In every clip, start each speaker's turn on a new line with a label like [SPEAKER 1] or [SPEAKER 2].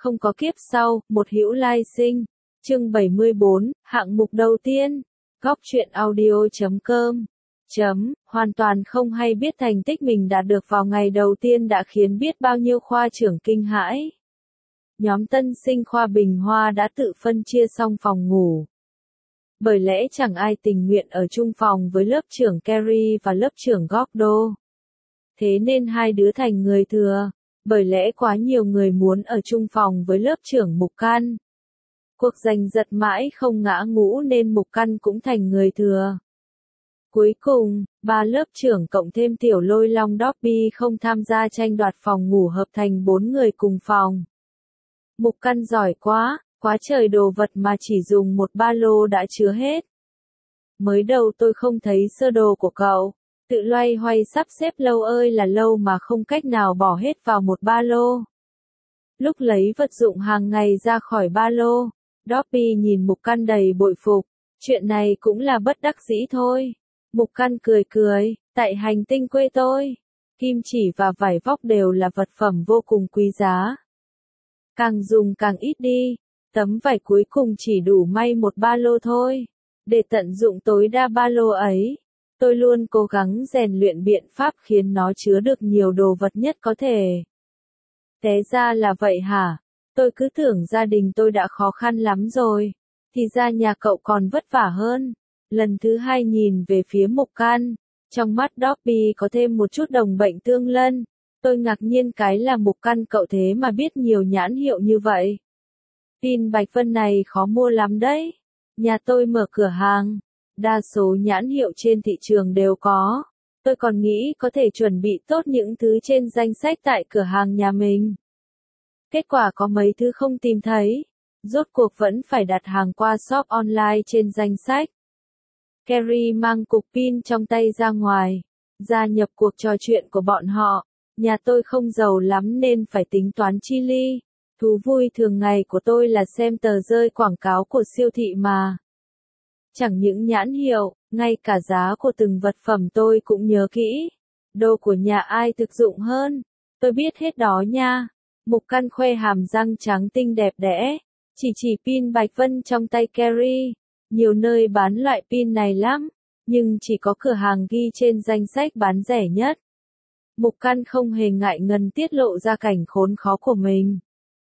[SPEAKER 1] không có kiếp sau, một hữu lai sinh. Chương 74, hạng mục đầu tiên. Góc truyện audio.com. Hoàn toàn không hay biết thành tích mình đạt được vào ngày đầu tiên đã khiến biết bao nhiêu khoa trưởng kinh hãi. Nhóm tân sinh khoa Bình Hoa đã tự phân chia xong phòng ngủ. Bởi lẽ chẳng ai tình nguyện ở chung phòng với lớp trưởng Kerry và lớp trưởng Gordo. Thế nên hai đứa thành người thừa, bởi lẽ quá nhiều người muốn ở chung phòng với lớp trưởng Mục Căn. Cuộc giành giật mãi không ngã ngũ nên Mục Căn cũng thành người thừa. Cuối cùng, ba lớp trưởng cộng thêm tiểu lôi long Dobby không tham gia tranh đoạt phòng ngủ hợp thành 4 người cùng phòng. Mục Căn giỏi quá trời đồ vật mà chỉ dùng một ba lô đã chứa hết. Mới đầu tôi không thấy sơ đồ của cậu, tự loay hoay sắp xếp lâu ơi là lâu mà không cách nào bỏ hết vào một ba lô. Lúc lấy vật dụng hàng ngày ra khỏi ba lô, Dobby nhìn Mục Căn đầy bội phục, chuyện này cũng là bất đắc dĩ thôi. Mục Căn cười, tại hành tinh quê tôi, kim chỉ và vải vóc đều là vật phẩm vô cùng quý giá. Càng dùng càng ít đi, tấm vải cuối cùng chỉ đủ may một ba lô thôi. Để tận dụng tối đa ba lô ấy, tôi luôn cố gắng rèn luyện biện pháp khiến nó chứa được nhiều đồ vật nhất có thể. Té ra là vậy hả? Tôi cứ tưởng gia đình tôi đã khó khăn lắm rồi, thì ra nhà cậu còn vất vả hơn. Lần thứ hai nhìn về phía Mục Căn, trong mắt Dobby có thêm một chút đồng bệnh tương lân. Tôi ngạc nhiên cái là Mục Căn cậu thế mà biết nhiều nhãn hiệu như vậy. Pin Bạch Vân này khó mua lắm đấy. Nhà tôi mở cửa hàng, đa số nhãn hiệu trên thị trường đều có. Tôi còn nghĩ có thể chuẩn bị tốt những thứ trên danh sách tại cửa hàng nhà mình. Kết quả có mấy thứ không tìm thấy. Rốt cuộc vẫn phải đặt hàng qua shop online trên danh sách. Kerry mang cục pin trong tay ra ngoài, gia nhập cuộc trò chuyện của bọn họ. Nhà tôi không giàu lắm nên phải tính toán chi ly. Thú vui thường ngày của tôi là xem tờ rơi quảng cáo của siêu thị mà. Chẳng những nhãn hiệu, ngay cả giá của từng vật phẩm tôi cũng nhớ kỹ. Đồ của nhà ai thực dụng hơn, tôi biết hết đó nha. Mục Căn khoe hàm răng trắng tinh đẹp đẽ, chỉ pin Bạch Vân trong tay Kerry. Nhiều nơi bán loại pin này lắm, nhưng chỉ có cửa hàng ghi trên danh sách bán rẻ nhất. Mục Căn không hề ngại ngần tiết lộ ra cảnh khốn khó của mình.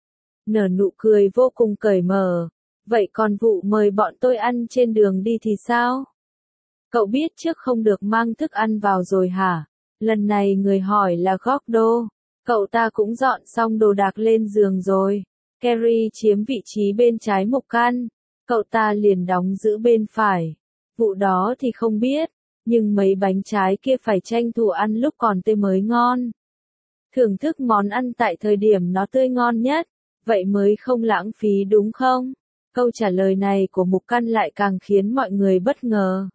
[SPEAKER 1] Nở nụ cười vô cùng cởi mở. Vậy còn vụ mời bọn tôi ăn trên đường đi thì sao? Cậu biết trước không được mang thức ăn vào rồi hả? Lần này người hỏi là Gordo. Cậu ta cũng dọn xong đồ đạc lên giường rồi. Kerry chiếm vị trí bên trái Mục Căn. Cậu ta liền đóng giữ bên phải. Vụ đó thì không biết, nhưng mấy bánh trái kia phải tranh thủ ăn lúc còn tươi mới ngon. Thưởng thức món ăn tại thời điểm nó tươi ngon nhất, vậy mới không lãng phí đúng không? Câu trả lời này của Mục Căn lại càng khiến mọi người bất ngờ.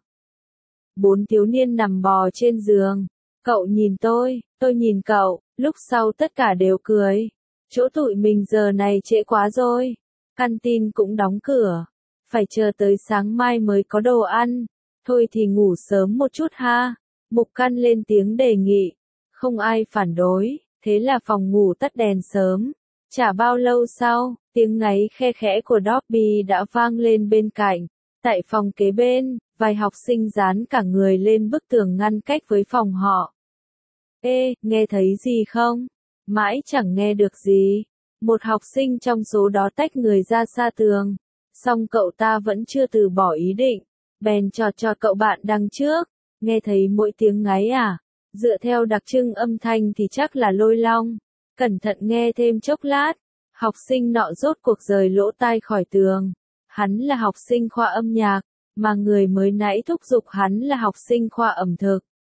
[SPEAKER 1] 4 thiếu niên nằm bò trên giường. Cậu nhìn tôi nhìn cậu, lúc sau tất cả đều cười. Chỗ tụi mình giờ này trễ quá rồi. Canteen cũng đóng cửa. Phải chờ tới sáng mai mới có đồ ăn. Thôi thì ngủ sớm một chút ha. Mục Căn lên tiếng đề nghị. Không ai phản đối, thế là phòng ngủ tắt đèn sớm. Chả bao lâu sau, tiếng ngáy khe khẽ của Dobby đã vang lên bên cạnh. Tại phòng kế bên, vài học sinh dán cả người lên bức tường ngăn cách với phòng họ. Ê, nghe thấy gì không? Mãi chẳng nghe được gì. Một học sinh trong số đó tách người ra xa tường. Song cậu ta vẫn chưa từ bỏ ý định. Bèn trò cậu bạn đằng trước. Nghe thấy mỗi tiếng ngáy à? Dựa theo đặc trưng âm thanh thì chắc là Lôi Long. Cẩn thận nghe thêm chốc lát. Học sinh nọ rốt cuộc rời lỗ tai khỏi tường. Hắn là học sinh khoa âm nhạc, mà người mới nãy thúc giục hắn là học sinh khoa ẩm thực.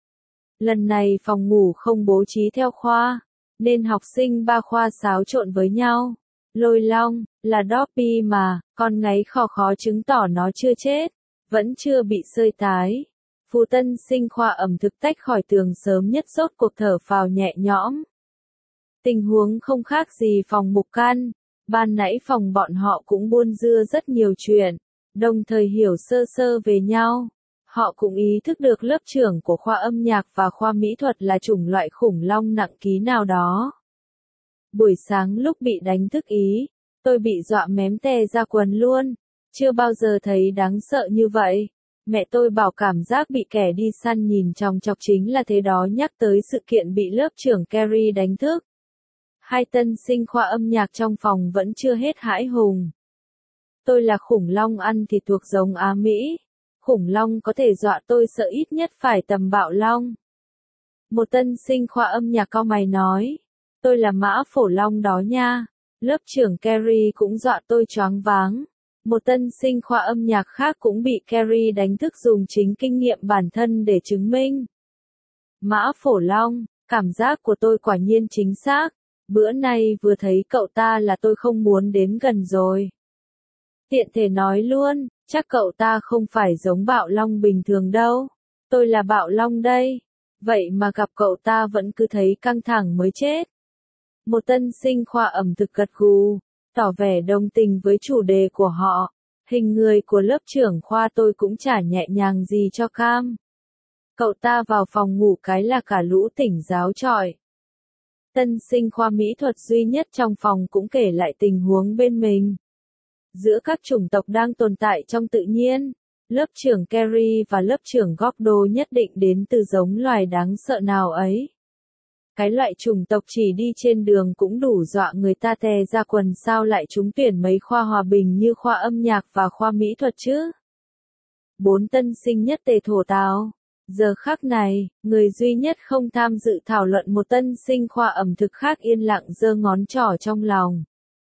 [SPEAKER 1] Lần này phòng ngủ không bố trí theo khoa, nên học sinh ba khoa xáo trộn với nhau. Lôi Long, là Dobby mà, con ngáy khò khó chứng tỏ nó chưa chết, vẫn chưa bị sơi tái. Phù tân sinh khoa ẩm thực tách khỏi tường sớm nhất rốt cuộc thở phào nhẹ nhõm. Tình huống không khác gì phòng Mục Căn, ban nãy phòng bọn họ cũng buôn dưa rất nhiều chuyện, đồng thời hiểu sơ sơ về nhau. Họ cũng ý thức được lớp trưởng của khoa âm nhạc và khoa mỹ thuật là chủng loại khủng long nặng ký nào đó. Buổi sáng lúc bị đánh thức ý, Tôi bị dọa mém tè ra quần luôn. Chưa bao giờ thấy đáng sợ như vậy. Mẹ tôi bảo cảm giác bị kẻ đi săn nhìn chòng chọc chính là thế đó, nhắc tới sự kiện bị lớp trưởng Carrie đánh thức. Hai tân sinh khoa âm nhạc trong phòng vẫn chưa hết hãi hùng. Tôi là khủng long ăn thịt thuộc giống Á Mỹ. Khủng long có thể dọa tôi sợ ít nhất phải tầm bạo long. Một tân sinh khoa âm nhạc cau mày nói. Tôi là mã phổ long đó nha. Lớp trưởng Carrie cũng dọa tôi choáng váng. Một tân sinh khoa âm nhạc khác cũng bị Carrie đánh thức dùng chính kinh nghiệm bản thân để chứng minh. Mã phổ long, cảm giác của tôi quả nhiên chính xác. Bữa nay vừa thấy cậu ta là tôi không muốn đến gần rồi. Tiện thể nói luôn, chắc cậu ta không phải giống bạo long bình thường đâu. Tôi là bạo long đây. Vậy mà gặp cậu ta vẫn cứ thấy căng thẳng mới chết. Một tân sinh khoa ẩm thực gật gù, tỏ vẻ đồng tình với chủ đề của họ. Hình người của lớp trưởng khoa tôi cũng chả nhẹ nhàng gì cho cam. Cậu ta vào phòng ngủ cái là cả lũ tỉnh giáo trọi. Tân sinh khoa mỹ thuật duy nhất trong phòng cũng kể lại tình huống bên mình. Giữa các chủng tộc đang tồn tại trong tự nhiên, lớp trưởng Carrie và lớp trưởng Gordo nhất định đến từ giống loài đáng sợ nào ấy. Cái loại chủng tộc chỉ đi trên đường cũng đủ dọa người ta tè ra quần, sao lại trúng tuyển mấy khoa hòa bình như khoa âm nhạc và khoa mỹ thuật chứ? 4 tân sinh nhất tề thổ tào. Giờ khắc này, người duy nhất không tham dự thảo luận, một tân sinh khoa ẩm thực khác yên lặng giơ ngón trỏ trong lòng.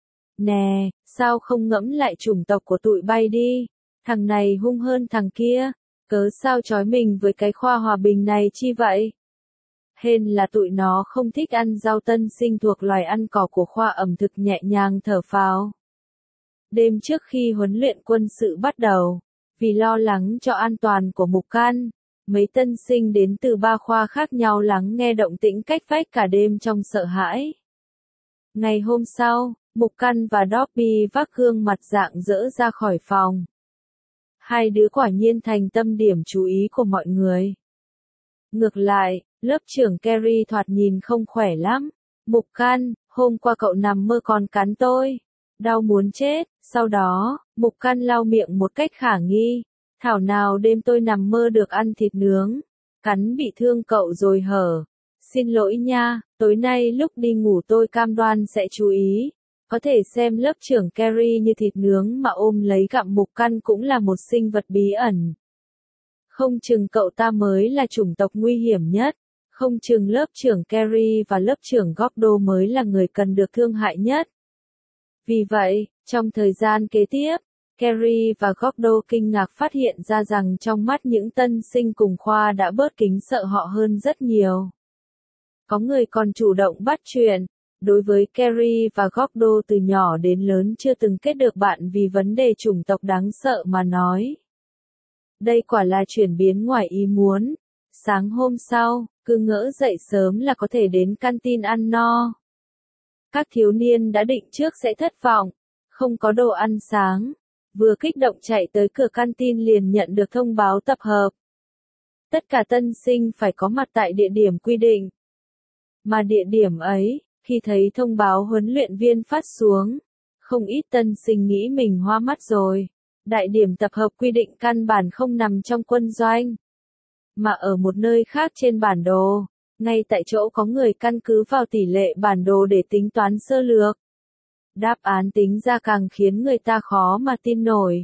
[SPEAKER 1] Nè, sao không ngẫm lại chủng tộc của tụi bay đi? Thằng này hung hơn thằng kia, cớ sao trói mình với cái khoa hòa bình này chi vậy? Hên là tụi nó không thích ăn rau. Tân sinh thuộc loài ăn cỏ của khoa ẩm thực nhẹ nhàng thở phào. Đêm trước khi huấn luyện quân sự bắt đầu, vì lo lắng cho an toàn của Mục Can, mấy tân sinh đến từ 3 khoa khác nhau lắng nghe động tĩnh cách vách cả đêm trong sợ hãi. Ngày hôm sau, Mục Can và Dobby vác gương mặt rạng rỡ ra khỏi phòng. Hai đứa quả nhiên thành tâm điểm chú ý của mọi người. Ngược lại, lớp trưởng Carrie thoạt nhìn không khỏe lắm. Mục Can, hôm qua cậu nằm mơ còn cắn tôi. Đau muốn chết. Sau đó, Mục Can lau miệng một cách khả nghi. Thảo nào đêm tôi nằm mơ được ăn thịt nướng. Cắn bị thương cậu rồi hở. Xin lỗi nha, tối nay lúc đi ngủ tôi cam đoan sẽ chú ý. Có thể xem lớp trưởng Carrie như thịt nướng mà ôm lấy gặm. Mục Can cũng là một sinh vật bí ẩn. Không chừng cậu ta mới là chủng tộc nguy hiểm nhất. Không chừng lớp trưởng Carrie và lớp trưởng Gordo mới là người cần được thương hại nhất. Vì vậy, trong thời gian kế tiếp, Carrie và Gordo kinh ngạc phát hiện ra rằng trong mắt những tân sinh cùng khoa đã bớt kính sợ họ hơn rất nhiều. Có người còn chủ động bắt chuyện. Đối với Carrie và Gordo, từ nhỏ đến lớn chưa từng kết được bạn vì vấn đề chủng tộc đáng sợ mà nói. Đây quả là chuyển biến ngoài ý muốn. Sáng hôm sau, cứ ngỡ dậy sớm là có thể đến canteen ăn no. Các thiếu niên đã định trước sẽ thất vọng, không có đồ ăn sáng. Vừa kích động chạy tới cửa canteen liền nhận được thông báo tập hợp. Tất cả tân sinh phải có mặt tại địa điểm quy định. Mà địa điểm ấy, khi thấy thông báo huấn luyện viên phát xuống, không ít tân sinh nghĩ mình hoa mắt rồi. Đại điểm tập hợp quy định căn bản không nằm trong quân doanh, mà ở một nơi khác trên bản đồ. Ngay tại chỗ có người căn cứ vào tỷ lệ bản đồ để tính toán sơ lược. Đáp án tính ra càng khiến người ta khó mà tin nổi.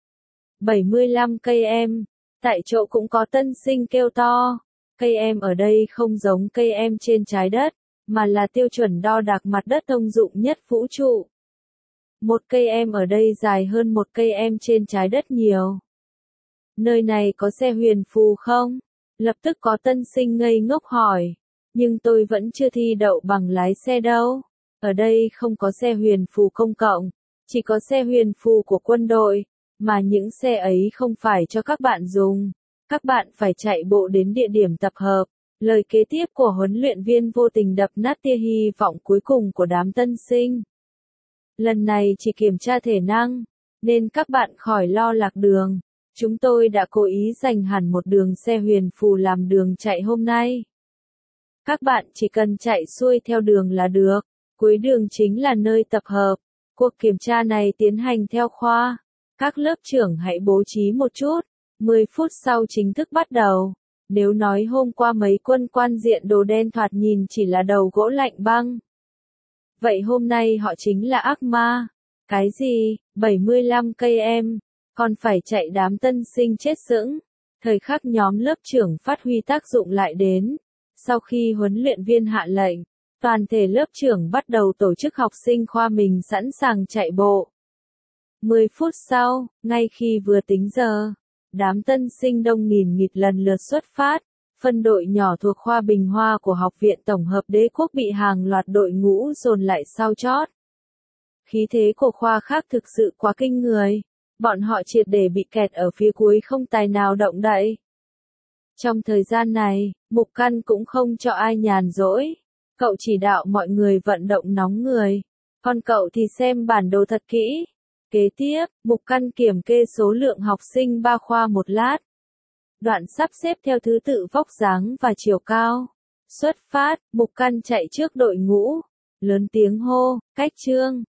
[SPEAKER 1] 75 cây em. Tại chỗ cũng có tân sinh kêu to. Cây em ở đây không giống cây em trên trái đất, mà là tiêu chuẩn đo đạc mặt đất thông dụng nhất vũ trụ. Một cây em ở đây dài hơn một cây em trên trái đất nhiều. Nơi này có xe huyền phù không? Lập tức có tân sinh ngây ngốc hỏi. Nhưng tôi vẫn chưa thi đậu bằng lái xe đâu. Ở đây không có xe huyền phù công cộng, chỉ có xe huyền phù của quân đội, mà những xe ấy không phải cho các bạn dùng. Các bạn phải chạy bộ đến địa điểm tập hợp. Lời kế tiếp của huấn luyện viên vô tình đập nát tia hy vọng cuối cùng của đám tân sinh. Lần này chỉ kiểm tra thể năng, nên các bạn khỏi lo lạc đường. Chúng tôi đã cố ý dành hẳn một đường xe huyền phù làm đường chạy hôm nay. Các bạn chỉ cần chạy xuôi theo đường là được. Cuối đường chính là nơi tập hợp. Cuộc kiểm tra này tiến hành theo khoa. Các lớp trưởng hãy bố trí một chút. 10 phút sau chính thức bắt đầu. Nếu nói hôm qua mấy quân quan diện đồ đen thoạt nhìn chỉ là đầu gỗ lạnh băng. Vậy hôm nay họ chính là ác ma. Cái gì, 75 cây em, còn phải chạy đám tân sinh chết sững. Thời khắc nhóm lớp trưởng phát huy tác dụng lại đến. Sau khi huấn luyện viên hạ lệnh, toàn thể lớp trưởng bắt đầu tổ chức học sinh khoa mình sẵn sàng chạy bộ. 10 phút sau, ngay khi vừa tính giờ, đám tân sinh đông nghìn nghịt lần lượt xuất phát. Phân đội nhỏ thuộc khoa Bình Hoa của Học viện Tổng hợp Đế quốc bị hàng loạt đội ngũ dồn lại sau chót. Khí thế của khoa khác thực sự quá kinh người. Bọn họ triệt để bị kẹt ở phía cuối không tài nào động đậy. Trong thời gian này, Mục Căn cũng không cho ai nhàn rỗi. Cậu chỉ đạo mọi người vận động nóng người. Còn cậu thì xem bản đồ thật kỹ. Kế tiếp, Mục Căn kiểm kê số lượng học sinh ba khoa một lát. Đoạn sắp xếp theo thứ tự vóc dáng và chiều cao. Xuất phát, Mục Căn chạy trước đội ngũ. Lớn tiếng hô, cách chương.